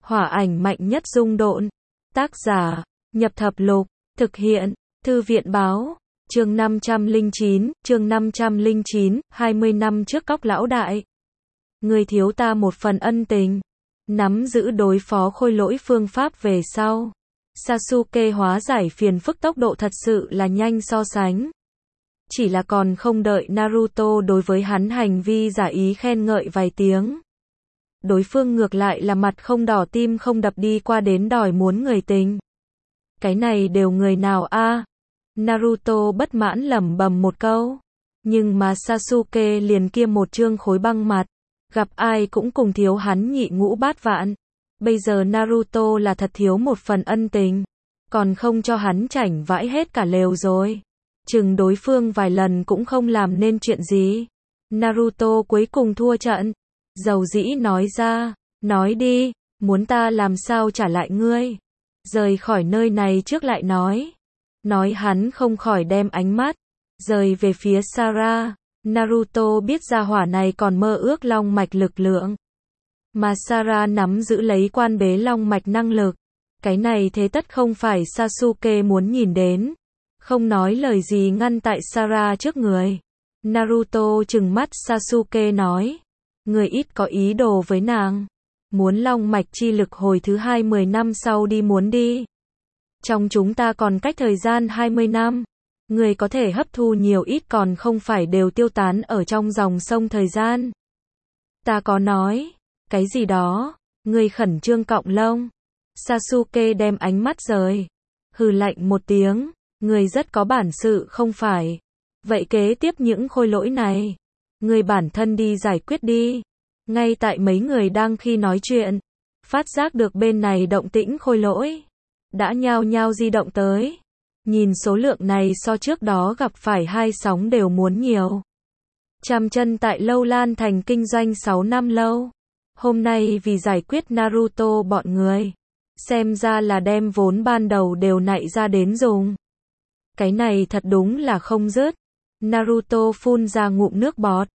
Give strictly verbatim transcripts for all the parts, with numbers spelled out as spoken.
Hỏa ảnh mạnh nhất dung độn. Tác giả, Nhập Thập Lục. Thực hiện, Thư viện Báo. Chương năm trăm lẻ chín, chương năm trăm lẻ chín, hai mươi năm trước Cóc lão đại. Người thiếu ta một phần ân tình. Nắm giữ đối phó khôi lỗi phương pháp về sau. Sasuke hóa giải phiền phức tốc độ thật sự là nhanh so sánh. Chỉ là còn không đợi Naruto đối với hắn hành vi giả ý khen ngợi vài tiếng. Đối phương ngược lại là mặt không đỏ tim không đập đi qua đến đòi muốn người tình. Cái này đều người nào a? Naruto bất mãn lẩm bẩm một câu. Nhưng mà Sasuke liền kia một trương khối băng mặt. Gặp ai cũng cùng thiếu hắn nhị ngũ bát vạn. Bây giờ Naruto là thật thiếu một phần ân tình. Còn không cho hắn chảnh vãi hết cả lều rồi. Chừng đối phương vài lần cũng không làm nên chuyện gì. Naruto cuối cùng thua trận. Dầu dĩ nói ra, nói đi, muốn ta làm sao trả lại ngươi. Rời khỏi nơi này trước lại nói. Nói hắn không khỏi đem ánh mắt, rời về phía Sarah. Naruto biết ra hỏa này còn mơ ước long mạch lực lượng. Mà Sarah nắm giữ lấy quan bế long mạch năng lực. Cái này thế tất không phải Sasuke muốn nhìn đến. Không nói lời gì ngăn tại Sarah trước người. Naruto trừng mắt Sasuke nói. Người ít có ý đồ với nàng. Muốn long mạch chi lực hồi thứ hai mười năm sau đi muốn đi. Trong chúng ta còn cách thời gian hai mươi năm. Người có thể hấp thu nhiều ít còn không phải đều tiêu tán ở trong dòng sông thời gian. Ta có nói. Cái gì đó. Người khẩn trương cọng lông. Sasuke đem ánh mắt rời. Hừ lạnh một tiếng. Người rất có bản sự không phải. Vậy kế tiếp những khôi lỗi này. Người bản thân đi giải quyết đi. Ngay tại mấy người đang khi nói chuyện. Phát giác được bên này động tĩnh khôi lỗi. Đã nhao nhao di động tới. Nhìn số lượng này so trước đó gặp phải hai sóng đều muốn nhiều. Chằm chân tại Lâu Lan thành kinh doanh sáu năm lâu. Hôm nay vì giải quyết Naruto bọn người. Xem ra là đem vốn ban đầu đều nạy ra đến dùng. Cái này thật đúng là không dứt. Naruto phun ra ngụm nước bọt.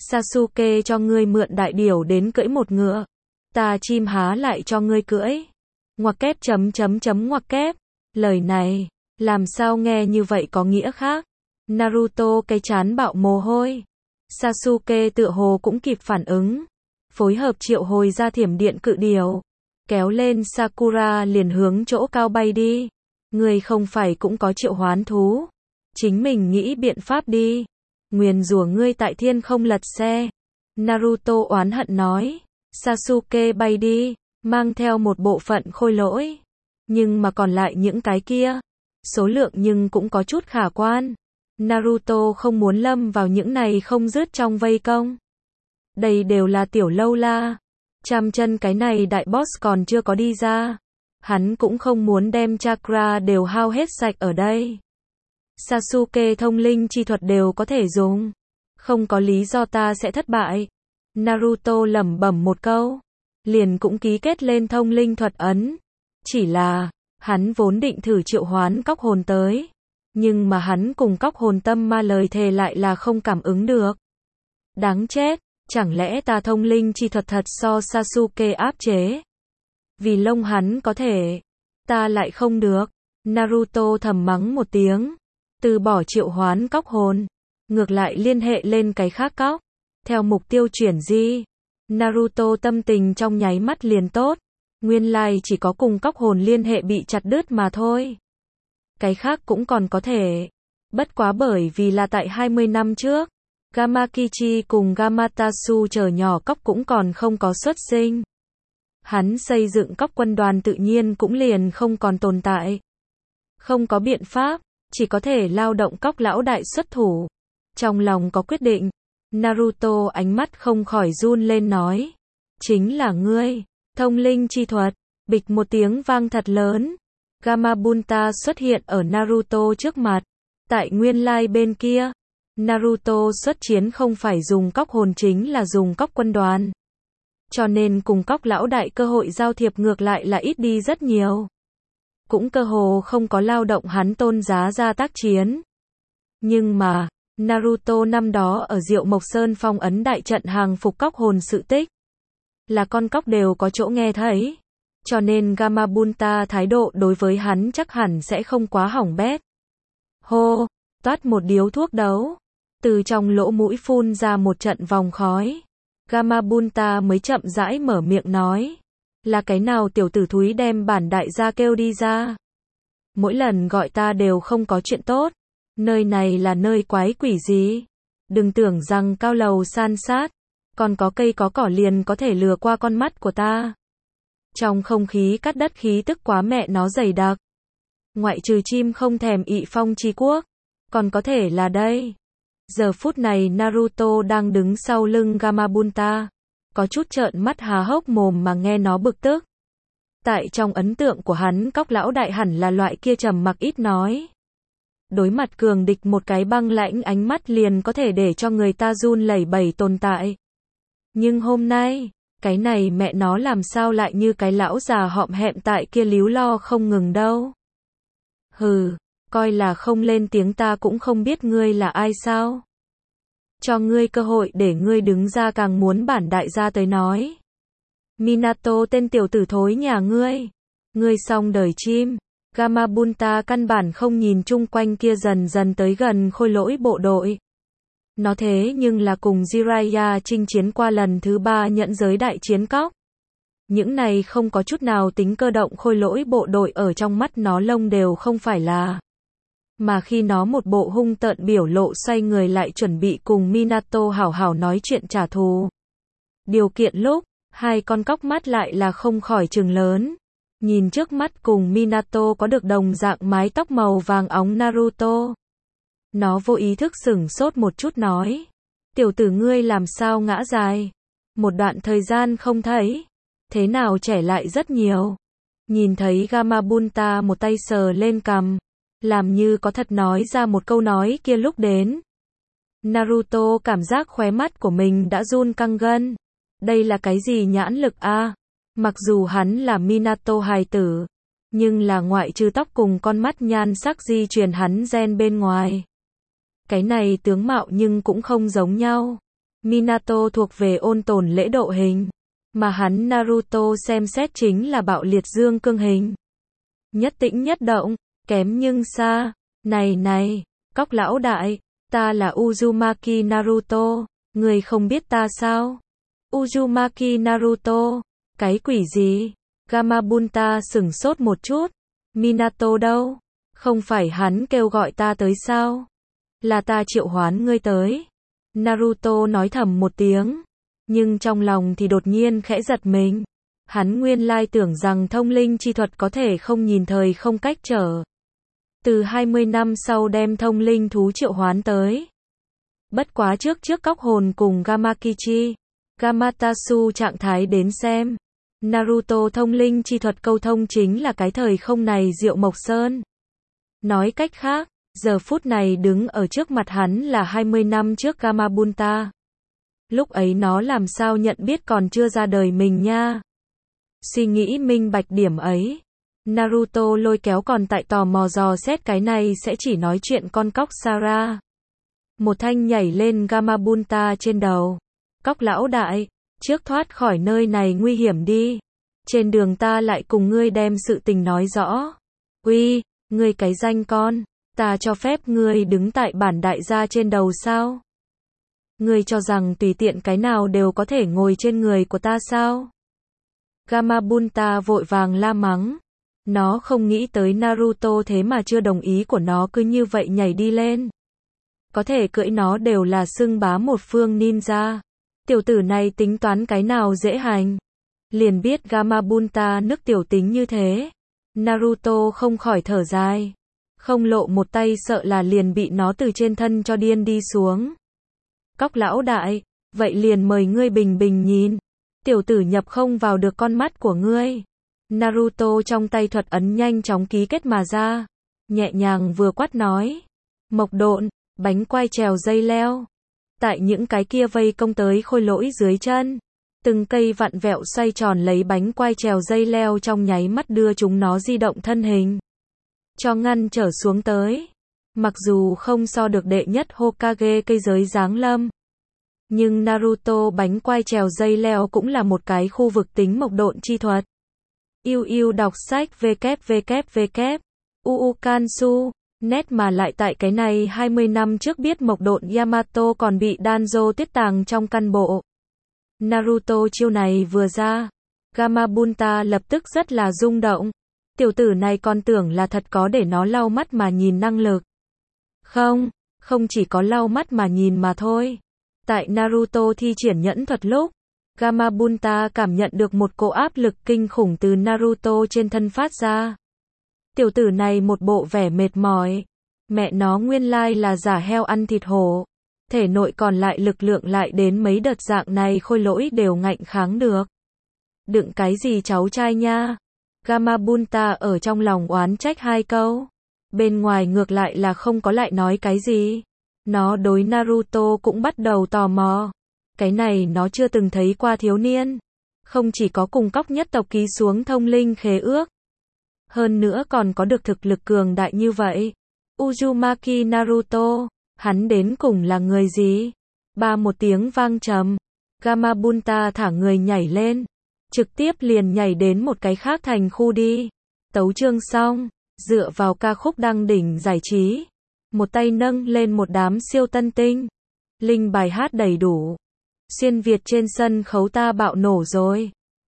Sasuke cho ngươi mượn đại điểu đến cưỡi một ngựa. Ta chim há lại cho ngươi cưỡi. Ngoặc kép chấm chấm chấm ngoặc kép. Lời này, làm sao nghe như vậy có nghĩa khác. Naruto cái chán bạo mồ hôi. Sasuke tựa hồ cũng kịp phản ứng. Phối hợp triệu hồi ra thiểm điện cự điểu. Kéo lên Sakura liền hướng chỗ cao bay đi. Ngươi không phải cũng có triệu hoán thú. Chính mình nghĩ biện pháp đi. Nguyền rủa ngươi tại thiên không lật xe. Naruto oán hận nói. Sasuke bay đi, mang theo một bộ phận khôi lỗi. Nhưng mà còn lại những cái kia. Số lượng nhưng cũng có chút khả quan. Naruto không muốn lâm vào những này không dứt trong vây công. Đây đều là tiểu lâu la. Chăm chân cái này đại boss còn chưa có đi ra. Hắn cũng không muốn đem chakra đều hao hết sạch ở đây. Sasuke thông linh chi thuật đều có thể dùng. Không có lý do ta sẽ thất bại. Naruto lẩm bẩm một câu. Liền cũng ký kết lên thông linh thuật ấn. Chỉ là, hắn vốn định thử triệu hoán cóc hồn tới. Nhưng mà hắn cùng cóc hồn tâm ma lời thề lại là không cảm ứng được. Đáng chết, chẳng lẽ ta thông linh chi thuật thật so Sasuke áp chế. Vì lông hắn có thể. Ta lại không được. Naruto thầm mắng một tiếng. Từ bỏ triệu hoán cóc hồn. Ngược lại liên hệ lên cái khác cóc. Theo mục tiêu chuyển di. Naruto tâm tình trong nháy mắt liền tốt. Nguyên lai chỉ có cùng cóc hồn liên hệ bị chặt đứt mà thôi. Cái khác cũng còn có thể. Bất quá bởi vì là tại hai mươi năm trước. Gamakichi cùng Gamatsu chờ nhỏ cóc cũng còn không có xuất sinh. Hắn xây dựng cóc quân đoàn tự nhiên cũng liền không còn tồn tại. Không có biện pháp. Chỉ có thể lao động cóc lão đại xuất thủ. Trong lòng có quyết định. Naruto ánh mắt không khỏi run lên nói. Chính là ngươi. Thông linh chi thuật. Bịch một tiếng vang thật lớn. Gamabunta xuất hiện ở Naruto trước mặt. Tại nguyên lai bên kia. Naruto xuất chiến không phải dùng cóc hồn chính là dùng cóc quân đoàn. Cho nên cùng cóc lão đại cơ hội giao thiệp ngược lại là ít đi rất nhiều. Cũng cơ hồ không có lao động hắn tôn giá ra tác chiến. Nhưng mà, Naruto năm đó ở Diệu Mộc Sơn phong ấn đại trận hàng phục cóc hồn sự tích. Là con cóc đều có chỗ nghe thấy. Cho nên Gamabunta thái độ đối với hắn chắc hẳn sẽ không quá hỏng bét. Hô, toát một điếu thuốc đấu. Từ trong lỗ mũi phun ra một trận vòng khói. Gamabunta mới chậm rãi mở miệng nói. Là cái nào tiểu tử thúi đem bản đại gia kêu đi ra? Mỗi lần gọi ta đều không có chuyện tốt. Nơi này là nơi quái quỷ gì? Đừng tưởng rằng cao lầu san sát, còn có cây có cỏ liền có thể lừa qua con mắt của ta. Trong không khí cắt đất khí tức quá mẹ nó dày đặc. Ngoại trừ chim không thèm ị phong chi quốc, còn có thể là đây. Giờ phút này Naruto đang đứng sau lưng Gamabunta, có chút trợn mắt há hốc mồm mà nghe nó bực tức. Tại trong ấn tượng của hắn, Cóc lão đại hẳn là loại kia trầm mặc ít nói. Đối mặt cường địch một cái băng lãnh ánh mắt liền có thể để cho người ta run lẩy bẩy tồn tại. Nhưng hôm nay, cái này mẹ nó làm sao lại như cái lão già họm hẹm tại kia líu lo không ngừng đâu. Hừ, coi là không lên tiếng ta cũng không biết ngươi là ai sao. Cho ngươi cơ hội để ngươi đứng ra càng muốn bản đại gia tới nói. Minato tên tiểu tử thối nhà ngươi. Ngươi xong đời chim. Gamabunta căn bản không nhìn chung quanh kia dần dần tới gần khôi lỗi bộ đội. Nó thế nhưng là cùng Jiraiya chinh chiến qua lần thứ ba nhẫn giới đại chiến cóc. Những này không có chút nào tính cơ động khôi lỗi bộ đội ở trong mắt nó lông đều không phải là. Mà khi nó một bộ hung tợn biểu lộ xoay người lại chuẩn bị cùng Minato hảo hảo nói chuyện trả thù. Điều kiện lúc, hai con cóc mắt lại là không khỏi trừng lớn. Nhìn trước mắt cùng Minato có được đồng dạng mái tóc màu vàng óng Naruto. Nó vô ý thức sửng sốt một chút nói. Tiểu tử ngươi làm sao ngã dài? Một đoạn thời gian không thấy. Thế nào trẻ lại rất nhiều. Nhìn thấy Gamabunta một tay sờ lên cằm. Làm như có thật nói ra một câu nói kia lúc đến. Naruto cảm giác khóe mắt của mình đã run căng gân. Đây là cái gì nhãn lực a? Mặc dù hắn là Minato hài tử, nhưng là ngoại trừ tóc cùng con mắt nhan sắc di truyền hắn gen bên ngoài. Cái này tướng mạo nhưng cũng không giống nhau. Minato thuộc về ôn tồn lễ độ hình, mà hắn Naruto xem xét chính là bạo liệt dương cương hình. Nhất tĩnh nhất động, kém nhưng xa. Này này, Cóc lão đại, ta là Uzumaki Naruto, người không biết ta sao? Uzumaki Naruto, cái quỷ gì? Gamabunta sửng sốt một chút. Minato đâu? Không phải hắn kêu gọi ta tới sao? Là ta triệu hoán ngươi tới. Naruto nói thầm một tiếng, nhưng trong lòng thì đột nhiên khẽ giật mình. Hắn nguyên lai tưởng rằng thông linh chi thuật có thể không nhìn thời không cách trở. Từ hai mươi năm sau đem thông linh thú triệu hoán tới. Bất quá trước trước Cóc hồn cùng Gamakichi, Gamatasu trạng thái đến xem. Naruto thông linh chi thuật câu thông chính là cái thời không này Diệu Mộc Sơn. Nói cách khác, giờ phút này đứng ở trước mặt hắn là hai mươi năm trước Gamabunta. Lúc ấy nó làm sao nhận biết còn chưa ra đời mình nha. Suy nghĩ minh bạch điểm ấy. Naruto lôi kéo còn tại tò mò dò xét cái này sẽ chỉ nói chuyện con cóc Sara. Một thanh nhảy lên Gamabunta trên đầu. Cóc lão đại, trước thoát khỏi nơi này nguy hiểm đi. Trên đường ta lại cùng ngươi đem sự tình nói rõ. Uy, ngươi cái danh con, ta cho phép ngươi đứng tại bản đại gia trên đầu sao? Ngươi cho rằng tùy tiện cái nào đều có thể ngồi trên người của ta sao? Gamabunta vội vàng la mắng. Nó không nghĩ tới Naruto thế mà chưa đồng ý của nó cứ như vậy nhảy đi lên. Có thể cưỡi nó đều là xưng bá một phương ninja. Tiểu tử này tính toán cái nào dễ hành. Liền biết Gamabunta nức tiểu tính như thế. Naruto không khỏi thở dài. Không lộ một tay sợ là liền bị nó từ trên thân cho điên đi xuống. Cóc lão đại, vậy liền mời ngươi bình bình nhìn. Tiểu tử nhập không vào được con mắt của ngươi. Naruto trong tay thuật ấn nhanh chóng ký kết mà ra. Nhẹ nhàng vừa quát nói. Mộc độn, bánh quai trèo dây leo. Tại những cái kia vây công tới khôi lỗi dưới chân. Từng cây vặn vẹo xoay tròn lấy bánh quai trèo dây leo trong nháy mắt đưa chúng nó di động thân hình. Cho ngăn trở xuống tới. Mặc dù không so được đệ nhất Hokage cây giới giáng lâm. Nhưng Naruto bánh quai trèo dây leo cũng là một cái khu vực tính mộc độn chi thuật. Yêu yêu đọc sách www. Uukansu. Net mà lại tại cái này hai mươi năm trước biết mộc độn Yamato còn bị Danzo tiết tàng trong căn bộ. Naruto chiêu này vừa ra. Gamabunta lập tức rất là rung động. Tiểu tử này còn tưởng là thật có để nó lau mắt mà nhìn năng lực. Không, không chỉ có lau mắt mà nhìn mà thôi. Tại Naruto thi triển nhẫn thuật lúc, Gamabunta cảm nhận được một cỗ áp lực kinh khủng từ Naruto trên thân phát ra. Tiểu tử này một bộ vẻ mệt mỏi. Mẹ nó nguyên lai là giả heo ăn thịt hổ. Thể nội còn lại lực lượng lại đến mấy đợt dạng này khôi lỗi đều ngạnh kháng được. Đựng cái gì cháu trai nha? Gamabunta ở trong lòng oán trách hai câu. Bên ngoài ngược lại là không có lại nói cái gì. Nó đối Naruto cũng bắt đầu tò mò. Cái này nó chưa từng thấy qua thiếu niên. Không chỉ có cùng cóc nhất tộc ký xuống thông linh khế ước. Hơn nữa còn có được thực lực cường đại như vậy. Uzumaki Naruto, hắn đến cùng là người gì? Ba một tiếng vang trầm. Gamabunta thả người nhảy lên. Trực tiếp liền nhảy đến một cái khác thành khu đi. Tấu chương xong. Dựa vào ca khúc đăng đỉnh giải trí. Một tay nâng lên một đám siêu tân tinh. Linh bài hát đầy đủ. Xuyên Việt trên sân khấu ta bạo nổ rồi.